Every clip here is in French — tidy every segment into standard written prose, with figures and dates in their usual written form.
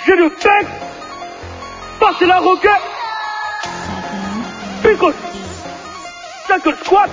J'ai le bec, passer la roquette, picote, tackle squat.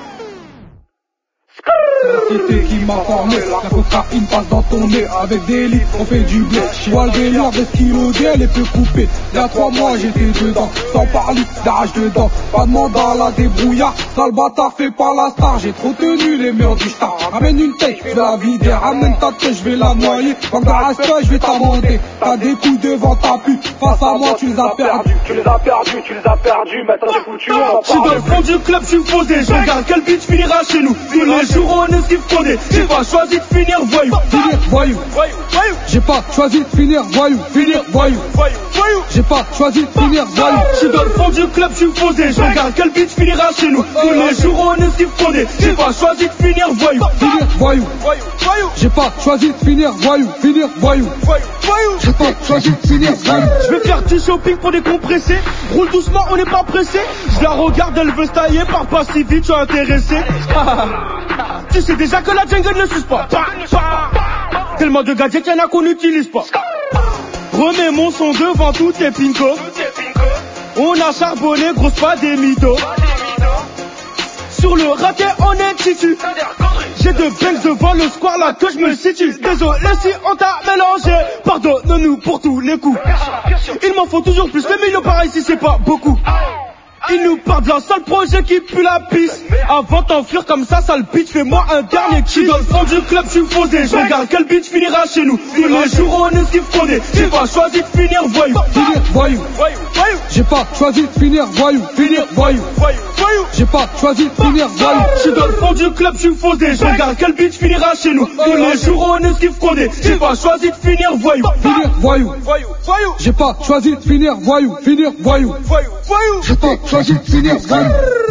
C'est la cité qui m'a formé, la cocaïne passe dans ton nez. Avec des litres on fait du blé. Je vois le délire des stylos d'elle et peut couper. Il y a 3 mois j'étais dedans, sans parler d'âge dedans. Pas de mandat à la débrouillard, sale bâtard fait pas la star. J'ai trop tenu les murs du star. Ramène une tête, je vais la vider. Ramène ta tête, je vais la noyer. Manque de respect, je vais t'amender. T'as des couilles devant ta pute, face à moi tu les as perdus. Tu les as perdus, tu les as perdus. Maintenant c'est foutu, on en Je suis dans le fond du club, je suis posé. Je regarde quel bitch finira chez nous. Tous les jours on esquive condé. J'ai pas choisi de finir voyou. Finir voyou. J'ai pas choisi de finir voyou. Finir voyou. J'ai pas choisi de finir voyou. Je suis dans le fond du club, je suis posé. Je regarde quel bitch finira chez nous. Tous les jours on esquive condé. J'ai pas choisi de finir voyou. Finir voyou. J'ai pas choisi de finir voyou. Finir voyou. J'ai pas choisi de finir voyou. Je vais faire du shopping pour décompresser. Roule doucement, on n'est pas pressé. Je la regarde, elle veut se tailler. Par pas si vite, je suis intéressé. Tu sais déjà que la jungle ne suce pas. Tellement de gadgets qu'il y en a qu'on n'utilise pas. Remets mon son devant tous tes pinko. On a charbonné, grosse pas des mythos. Sur le raté on est titu. J'ai deux banks devant le square là que je me situe. Désolé si on t'a mélangé. Pardonne-nous pour tous les coups. Il m'en faut toujours plus, les millions par ici c'est pas beaucoup. Il nous parle d'un seul projet qui pue la pisse. Avant t'enfuir comme ça, sale bitch, fais-moi un dernier kiss. Je suis dans le fond du club, je suis posé. Je regarde quel bitch finira chez nous. Tous les jours on esquive condé. J'ai pas choisi de finir voyou. Finir voyou. J'ai pas choisi de finir voyou. Finir voyou. J'ai pas choisi de finir voyou. Je suis dans le fond du club, je suis posé. Je regarde quel bitch finira chez nous. Tous les jours on esquive condé. J'ai pas choisi de finir voyou. Finir voyou. J'ai pas choisi de finir voyou. Finir voyou. J'ai pas choisi de finir voyou.